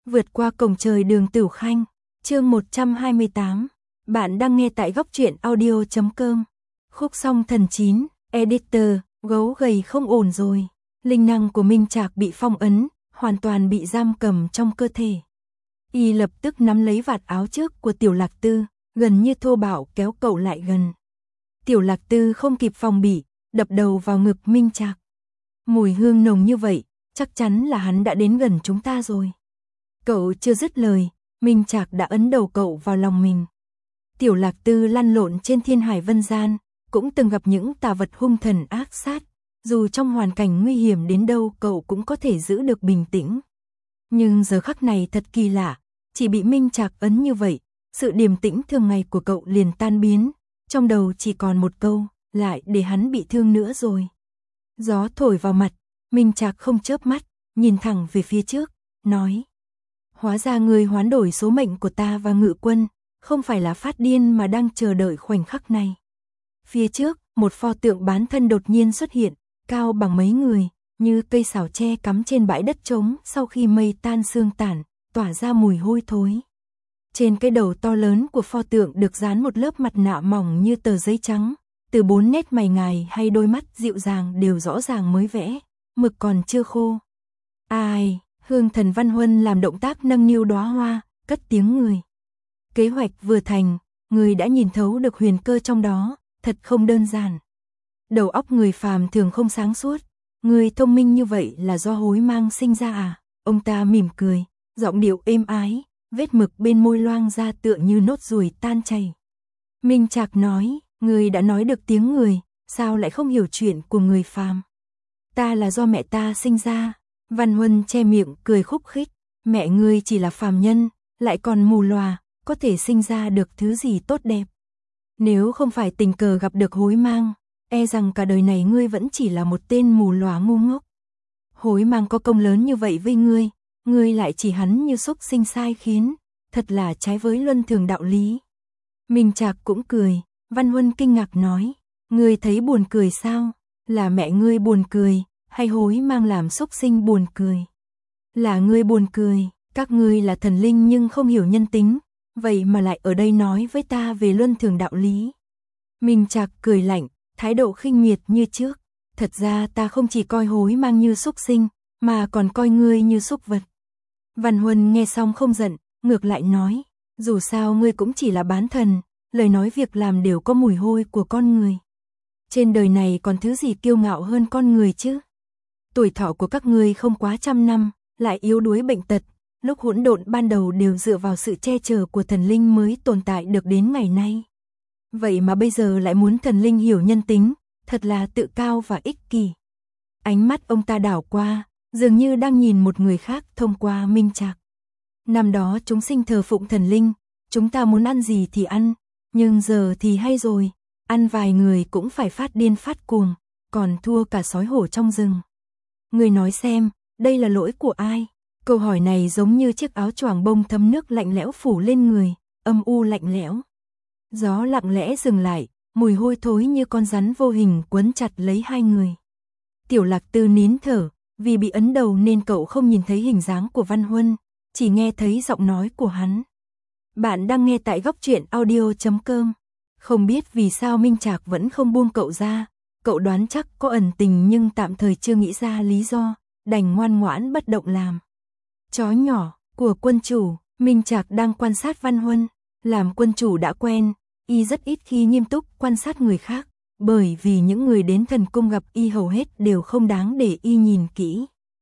Vượt qua cổng trời Đường Tửu Khanh, chương 128. Bạn đang nghe tại góc truyện audio.com. Khúc song thần 9, editor, gấu gầy không ổn rồi. Linh năng của Minh Trạc bị phong ấn, hoàn toàn bị giam cầm trong cơ thể. Y lập tức nắm lấy vạt áo trước của Tiểu Lạc Tư, gần như thô bạo kéo cậu lại gần. Tiểu Lạc Tư không kịp phòng bị, đập đầu vào ngực Minh Trạc. Mùi hương nồng như vậy, chắc chắn là hắn đã đến gần chúng ta rồi. Cậu chưa dứt lời, Minh Trạc đã ấn đầu cậu vào lòng mình. Tiểu Lạc Tư lăn lộn trên thiên hải vân gian, cũng từng gặp những tà vật hung thần ác sát, dù trong hoàn cảnh nguy hiểm đến đâu cậu cũng có thể giữ được bình tĩnh. Nhưng giờ khắc này thật kỳ lạ, chỉ bị Minh Trạc ấn như vậy, sự điềm tĩnh thường ngày của cậu liền tan biến, trong đầu chỉ còn một câu, lại để hắn bị thương nữa rồi. Gió thổi vào mặt, Minh Trạc không chớp mắt, nhìn thẳng về phía trước, nói: hóa ra ngươi hoán đổi số mệnh của ta và Ngự Quân, không phải là phát điên mà đang chờ đợi khoảnh khắc này. Phía trước, một pho tượng bán thân đột nhiên xuất hiện, cao bằng mấy người, như cây xảo tre cắm trên bãi đất trống sau khi mây tan sương tản, tỏa ra mùi hôi thối. Trên cái đầu to lớn của pho tượng được dán một lớp mặt nạ mỏng như tờ giấy trắng, từ 4 nét mày ngài hay đôi mắt dịu dàng đều rõ ràng mới vẽ, mực còn chưa khô. Ai? Hương Thần Văn Huân làm động tác nâng niu đóa hoa, cất tiếng người. Kế hoạch vừa thành, người đã nhìn thấu được huyền cơ trong đó, thật không đơn giản. Đầu óc người phàm thường không sáng suốt, người thông minh như vậy là do hối mang sinh ra à? Ông ta mỉm cười, giọng điệu êm ái, vết mực bên môi loang ra tựa như nốt ruồi tan chảy. Minh Trạc nói, người đã nói được tiếng người, sao lại không hiểu chuyện của người phàm? Ta là do mẹ ta sinh ra. Văn Huân che miệng cười khúc khích, mẹ ngươi chỉ là phàm nhân, lại còn mù lòa, có thể sinh ra được thứ gì tốt đẹp. Nếu không phải tình cờ gặp được hối mang, e rằng cả đời này ngươi vẫn chỉ là một tên mù lòa ngu ngốc. Hối mang có công lớn như vậy với ngươi lại chỉ hắn như xúc sinh sai khiến, thật là trái với luân thường đạo lý. Minh Trạc cũng cười, Văn Huân kinh ngạc nói, ngươi thấy buồn cười sao? Là mẹ ngươi buồn cười, hay hối mang làm xúc sinh buồn cười? Là ngươi buồn cười, các ngươi là thần linh nhưng không hiểu nhân tính, vậy mà lại ở đây nói với ta về luân thường đạo lý. Minh Trạc cười lạnh, thái độ khinh miệt như trước, thật ra ta không chỉ coi hối mang như xúc sinh, mà còn coi ngươi như xúc vật. Văn Huân nghe xong không giận, ngược lại nói, dù sao ngươi cũng chỉ là bán thần, lời nói việc làm đều có mùi hôi của con người. Trên đời này còn thứ gì kiêu ngạo hơn con người chứ? Tuổi thọ của các ngươi không quá 100 năm, lại yếu đuối bệnh tật, lúc hỗn độn ban đầu đều dựa vào sự che chở của thần linh mới tồn tại được đến ngày nay. Vậy mà bây giờ lại muốn thần linh hiểu nhân tính, thật là tự cao và ích kỷ. Ánh mắt ông ta đảo qua, dường như đang nhìn một người khác thông qua Minh Trạc. Năm đó chúng sinh thờ phụng thần linh, chúng ta muốn ăn gì thì ăn, nhưng giờ thì hay rồi, ăn vài người cũng phải phát điên phát cuồng, còn thua cả sói hổ trong rừng. Người nói xem, đây là lỗi của ai? Câu hỏi này giống như chiếc áo choàng bông thấm nước lạnh lẽo phủ lên người, âm u lạnh lẽo. Gió lặng lẽ dừng lại, mùi hôi thối như con rắn vô hình quấn chặt lấy hai người. Tiểu Lạc Tư nín thở, vì bị ấn đầu nên cậu không nhìn thấy hình dáng của Văn Huân, chỉ nghe thấy giọng nói của hắn. Bạn đang nghe tại góc truyện audio.com. Không biết vì sao Minh Trạc vẫn không buông cậu ra, cậu đoán chắc có ẩn tình nhưng tạm thời chưa nghĩ ra lý do, đành ngoan ngoãn bất động làm. Chó nhỏ của quân chủ, Minh Trạc đang quan sát Văn Huân, làm quân chủ đã quen, y rất ít khi nghiêm túc quan sát người khác, bởi vì những người đến thần cung gặp y hầu hết đều không đáng để y nhìn kỹ.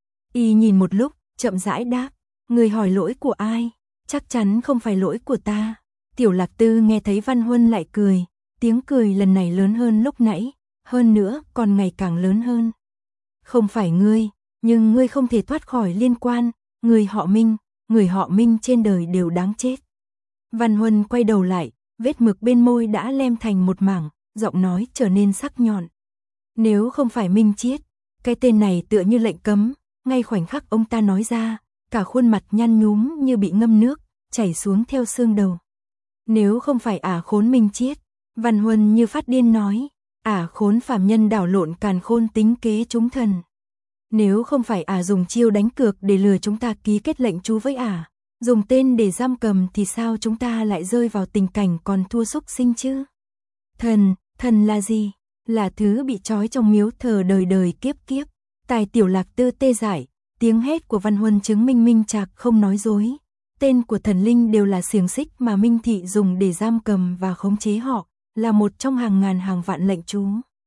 Y nhìn một lúc, chậm rãi đáp, người hỏi lỗi của ai? Chắc chắn không phải lỗi của ta. Tiểu Lạc Tư nghe thấy Văn Huân lại cười, tiếng cười lần này lớn hơn lúc nãy, hơn nữa còn ngày càng lớn hơn. Không phải ngươi, nhưng ngươi không thể thoát khỏi liên quan, người họ Minh trên đời đều đáng chết. Văn Huân quay đầu lại, vết mực bên môi đã lem thành một mảng, giọng nói trở nên sắc nhọn. Nếu không phải Minh Chiết, cái tên này tựa như lệnh cấm, ngay khoảnh khắc ông ta nói ra, cả khuôn mặt nhăn nhúm như bị ngâm nước, chảy xuống theo xương đầu. Nếu không phải khốn Minh Chiết, Văn Huân như phát điên nói, khốn phàm nhân đảo lộn càn khôn tính kế chúng thần. Nếu không phải dùng chiêu đánh cược để lừa chúng ta ký kết lệnh chú với Dùng tên để giam cầm thì sao chúng ta lại rơi vào tình cảnh còn thua súc sinh chứ? Thần là gì? Là thứ bị trói trong miếu thờ đời đời kiếp kiếp. Tài Tiểu Lạc Tư tê dại, tiếng hét của Văn Huân chứng minh Minh Trạc không nói dối. Tên của thần linh đều là xiềng xích mà Minh Thị dùng để giam cầm và khống chế họ, là một trong hàng ngàn hàng vạn lệnh chú.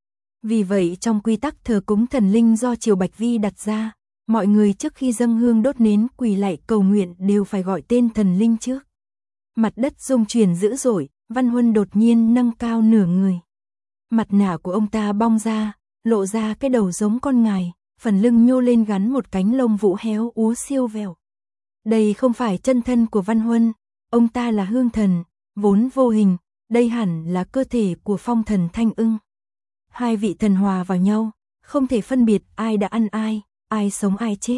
Vì vậy trong quy tắc thờ cúng thần linh do Triều Bạch Vi đặt ra, mọi người trước khi dâng hương đốt nến quỳ lạy cầu nguyện đều phải gọi tên thần linh trước. Mặt đất rung chuyển dữ dội, Văn Huân đột nhiên nâng cao nửa người. Mặt nạ của ông ta bong ra, lộ ra cái đầu giống con ngài, phần lưng nhô lên gắn một cánh lông vũ héo úa siêu vẹo. Đây không phải chân thân của Văn Huân, ông ta là hương thần, vốn vô hình, đây hẳn là cơ thể của phong thần Thanh Ưng. Hai vị thần hòa vào nhau, không thể phân biệt ai đã ăn ai sống ai chết.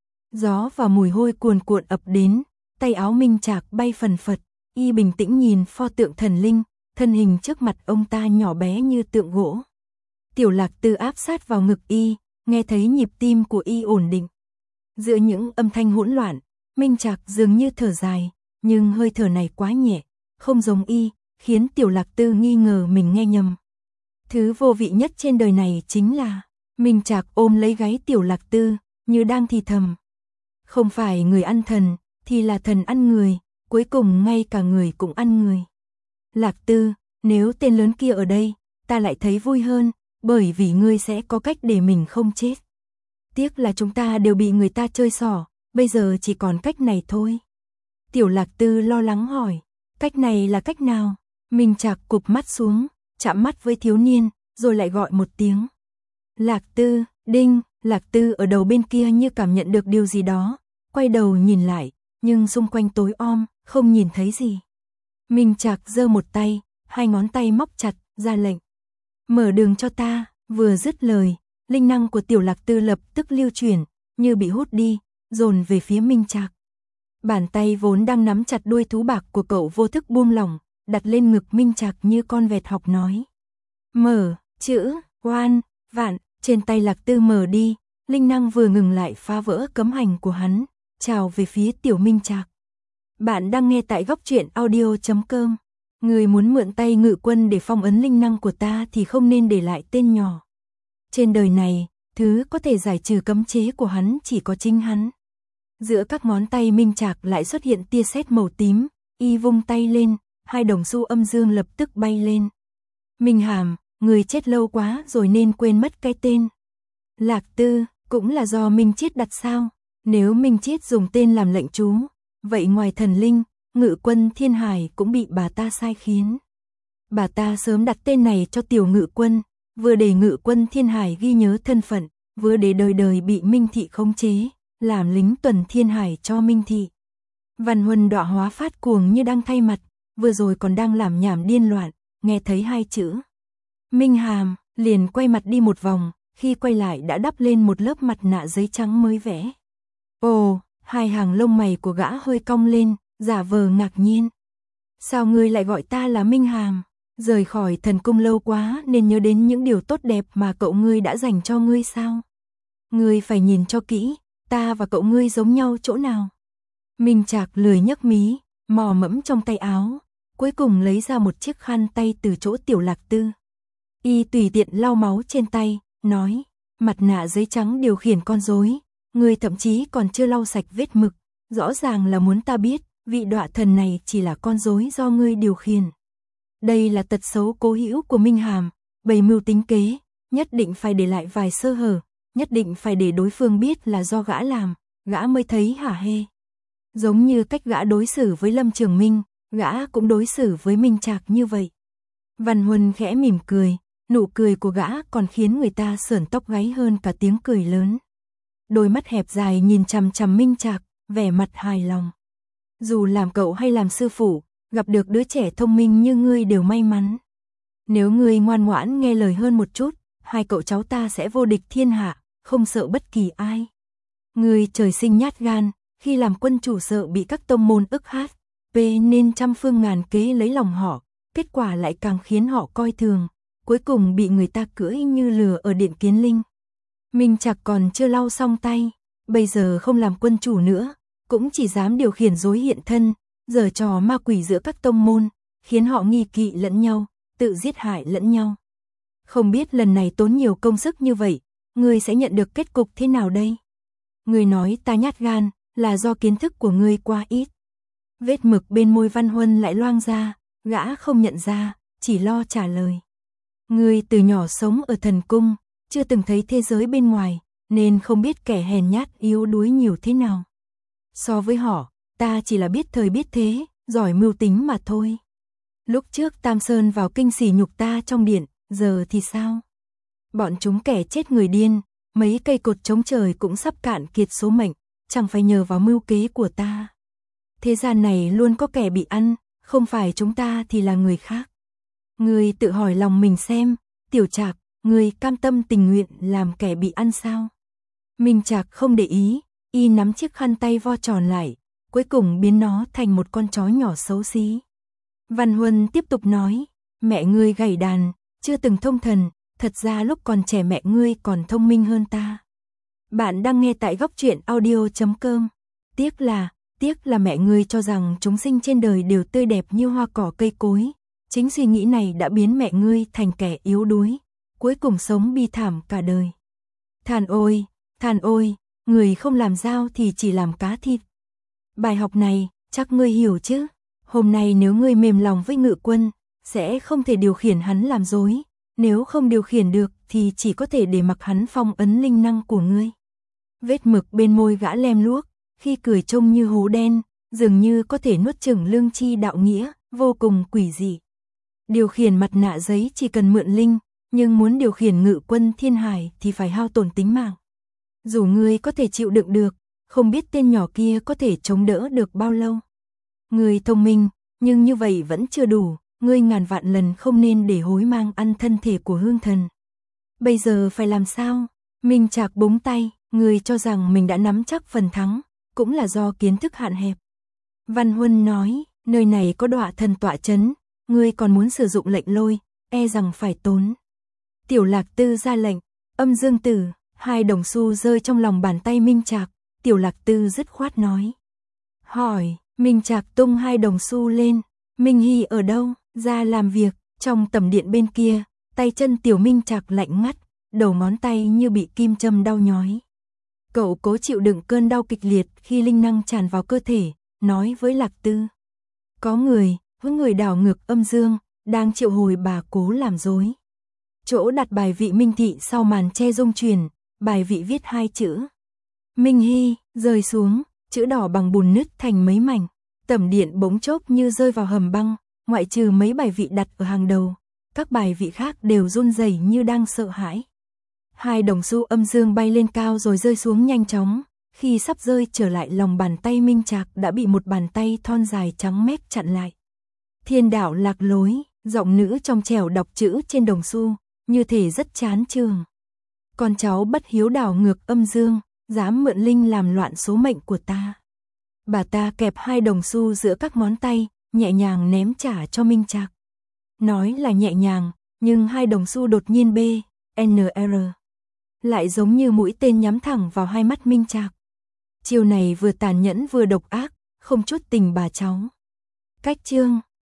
Gió và mùi hôi cuồn cuộn ập đến, tay áo Minh Trạc bay phần phật, y bình tĩnh nhìn pho tượng thần linh, thân hình trước mặt ông ta nhỏ bé như tượng gỗ. Tiểu Lạc Tư áp sát vào ngực y, nghe thấy nhịp tim của y ổn định. Giữa những âm thanh hỗn loạn, Minh Trạc dường như thở dài, nhưng hơi thở này quá nhẹ, không giống y, khiến Tiểu Lạc Tư nghi ngờ mình nghe nhầm. Thứ vô vị nhất trên đời này chính là, Minh Trạc ôm lấy gáy Tiểu Lạc Tư, như đang thì thầm. Không phải người ăn thần, thì là thần ăn người, cuối cùng ngay cả người cũng ăn người. Lạc Tư, nếu tên lớn kia ở đây, ta lại thấy vui hơn, bởi vì ngươi sẽ có cách để mình không chết. Tiếc là chúng ta đều bị người ta chơi xỏ, bây giờ chỉ còn cách này thôi. Tiểu Lạc Tư lo lắng hỏi, cách này là cách nào? Minh Trạc cụp mắt xuống, chạm mắt với thiếu niên, rồi lại gọi một tiếng. Lạc Tư, đinh, Lạc Tư ở đầu bên kia như cảm nhận được điều gì đó, quay đầu nhìn lại, nhưng xung quanh tối om, không nhìn thấy gì. Minh Trạc giơ một tay, hai ngón tay móc chặt, ra lệnh. Mở đường cho ta, vừa dứt lời, linh năng của Tiểu Lạc Tư lập tức lưu chuyển, như bị hút đi, dồn về phía Minh Trạc. Bàn tay vốn đang nắm chặt đuôi thú bạc của cậu vô thức buông lỏng, đặt lên ngực Minh Trạc như con vẹt học nói. Mở, chữ, oan, vạn, trên tay Lạc Tư mở đi, linh năng vừa ngừng lại phá vỡ cấm hành của hắn, chào về phía Tiểu Minh Trạc. Bạn đang nghe tại góc truyện audio.com. Người muốn mượn tay Ngự Quân để phong ấn linh năng của ta thì không nên để lại tên nhỏ. Trên đời này, thứ có thể giải trừ cấm chế của hắn chỉ có chính hắn. Giữa các ngón tay Minh Trạc lại xuất hiện tia sét màu tím, y vung tay lên, hai đồng xu âm dương lập tức bay lên. Minh Hàm, người chết lâu quá rồi nên quên mất cái tên. Lạc Tư, cũng là do Minh Chiết đặt sao? Nếu Minh Chiết dùng tên làm lệnh chú, vậy ngoài thần linh, Ngự Quân Thiên Hải cũng bị bà ta sai khiến. Bà ta sớm đặt tên này cho Tiểu Ngự Quân, vừa để Ngự Quân Thiên Hải ghi nhớ thân phận, vừa để đời đời bị Minh Thị khống chế, làm lính tuần Thiên Hải cho Minh Thị. Văn Huân đọa hóa phát cuồng như đang thay mặt, vừa rồi còn đang làm nhảm điên loạn, nghe thấy hai chữ Minh Hàm, liền quay mặt đi một vòng, khi quay lại đã đắp lên một lớp mặt nạ giấy trắng mới vẽ. Ồ, hai hàng lông mày của gã hơi cong lên, giả vờ ngạc nhiên. Sao ngươi lại gọi ta là Minh Hàm? Rời khỏi thần cung lâu quá nên nhớ đến những điều tốt đẹp mà cậu ngươi đã dành cho ngươi sao? Ngươi phải nhìn cho kỹ, ta và cậu ngươi giống nhau chỗ nào? Minh Trạc lười nhấc mí, mò mẫm trong tay áo, cuối cùng lấy ra một chiếc khăn tay từ chỗ Tiểu Lạc Tư. Y tùy tiện lau máu trên tay, nói, mặt nạ giấy trắng điều khiển con rối, ngươi thậm chí còn chưa lau sạch vết mực, rõ ràng là muốn ta biết, vị đọa thần này chỉ là con rối do ngươi điều khiển. Đây là tật xấu cố hữu của Minh Hàm, bày mưu tính kế, nhất định phải để lại vài sơ hở, nhất định phải để đối phương biết là do gã làm, gã mới thấy hả hê. Giống như cách gã đối xử với Lâm Trường Minh, gã cũng đối xử với Minh Trạc như vậy. Văn Huân khẽ mỉm cười, nụ cười của gã còn khiến người ta sởn tóc gáy hơn cả tiếng cười lớn. Đôi mắt hẹp dài nhìn chằm chằm Minh Trạc, vẻ mặt hài lòng. Dù làm cậu hay làm sư phụ, gặp được đứa trẻ thông minh như ngươi đều may mắn. Nếu ngươi ngoan ngoãn nghe lời hơn một chút, hai cậu cháu ta sẽ vô địch thiên hạ, không sợ bất kỳ ai. Ngươi trời sinh nhát gan, khi làm quân chủ sợ bị các tông môn ức hát, nên trăm phương ngàn kế lấy lòng họ, kết quả lại càng khiến họ coi thường, cuối cùng bị người ta cưỡi như lừa ở Điện Kiến Linh. Minh Trạc còn chưa lau xong tay, bây giờ không làm quân chủ nữa, cũng chỉ dám điều khiển rối hiện thân, giở trò ma quỷ giữa các tông môn, khiến họ nghi kỵ lẫn nhau, tự giết hại lẫn nhau. Không biết lần này tốn nhiều công sức như vậy, ngươi sẽ nhận được kết cục thế nào đây? Ngươi nói ta nhát gan, là do kiến thức của ngươi quá ít. Vết mực bên môi Văn Huân lại loang ra, gã không nhận ra, chỉ lo trả lời. Ngươi từ nhỏ sống ở thần cung, chưa từng thấy thế giới bên ngoài, nên không biết kẻ hèn nhát yếu đuối nhiều thế nào. So với họ, ta chỉ là biết thời biết thế, giỏi mưu tính mà thôi. Lúc trước Tam Sơn vào kinh sỉ nhục ta trong điện, giờ thì sao? Bọn chúng kẻ chết người điên, mấy cây cột chống trời cũng sắp cạn kiệt số mệnh, chẳng phải nhờ vào mưu kế của ta. Thế gian này luôn có kẻ bị ăn, không phải chúng ta thì là người khác. Ngươi tự hỏi lòng mình xem, Tiểu Trạc, ngươi cam tâm tình nguyện làm kẻ bị ăn sao? Minh Trạc không để ý, y nắm chiếc khăn tay vo tròn lại, cuối cùng biến nó thành một con chó nhỏ xấu xí. Văn Huân tiếp tục nói, mẹ ngươi gảy đàn, chưa từng thông thần, thật ra lúc còn trẻ mẹ ngươi còn thông minh hơn ta. Bạn đang nghe tại Góc Truyện Audio.com. Tiếc là mẹ ngươi cho rằng chúng sinh trên đời đều tươi đẹp như hoa cỏ cây cối. Chính suy nghĩ này đã biến mẹ ngươi thành kẻ yếu đuối, cuối cùng sống bi thảm cả đời. Than ôi, người không làm dao thì chỉ làm cá thịt. Bài học này, chắc ngươi hiểu chứ? Hôm nay nếu ngươi mềm lòng với Ngự Quân, sẽ không thể điều khiển hắn làm dối. Nếu không điều khiển được thì chỉ có thể để mặc hắn phong ấn linh năng của ngươi. Vết mực bên môi gã lem luốc, khi cười trông như hố đen, dường như có thể nuốt chửng lương chi đạo nghĩa, vô cùng quỷ dị. Điều khiển mặt nạ giấy chỉ cần mượn linh, nhưng muốn điều khiển Ngự Quân Thiên Hải thì phải hao tổn tính mạng. Dù ngươi có thể chịu đựng được, không biết tên nhỏ kia có thể chống đỡ được bao lâu. Ngươi thông minh, nhưng như vậy vẫn chưa đủ, ngươi ngàn vạn lần không nên để hối mang ăn thân thể của hương thần. Bây giờ phải làm sao? Minh Trạc búng tay, ngươi cho rằng mình đã nắm chắc phần thắng, cũng là do kiến thức hạn hẹp. Văn Huân nói, nơi này có đọa thần tọa chấn, ngươi còn muốn sử dụng lệnh lôi, e rằng phải tốn. Tiểu Lạc Tư ra lệnh, Âm Dương Tử, 2 đồng xu rơi trong lòng bàn tay Minh Trạc, Tiểu Lạc Tư dứt khoát nói. Hỏi, Minh Trạc tung 2 đồng xu lên, Minh Hy ở đâu? Ra làm việc, trong tầm điện bên kia, tay chân Tiểu Minh Trạc lạnh ngắt, đầu ngón tay như bị kim châm đau nhói. Cậu cố chịu đựng cơn đau kịch liệt khi linh năng tràn vào cơ thể, nói với Lạc Tư. Có người đảo ngược âm dương, đang triệu hồi bà cố làm dối. Chỗ đặt bài vị Minh Thị sau màn che rung truyền, bài vị viết 2 chữ. Minh Hy, rơi xuống, chữ đỏ bằng bùn nứt thành mấy mảnh. Tầm điện bỗng chốc như rơi vào hầm băng, ngoại trừ mấy bài vị đặt ở hàng đầu. Các bài vị khác đều run rẩy như đang sợ hãi. 2 đồng xu âm dương bay lên cao rồi rơi xuống nhanh chóng. Khi sắp rơi trở lại lòng bàn tay Minh Trạc đã bị một bàn tay thon dài trắng mép chặn lại. Thiên đạo lạc lối, giọng nữ trong trẻo đọc chữ trên đồng xu, như thể rất chán chường. Con cháu bất hiếu đảo ngược âm dương, dám mượn linh làm loạn số mệnh của ta. Bà ta kẹp 2 đồng xu giữa các ngón tay, nhẹ nhàng ném trả cho Minh Trạc. Nói là nhẹ nhàng, nhưng 2 đồng xu đột nhiên BNR. Lại giống như mũi tên nhắm thẳng vào hai mắt Minh Trạc. Chiêu này vừa tàn nhẫn vừa độc ác, không chút tình bà cháu. Cách chương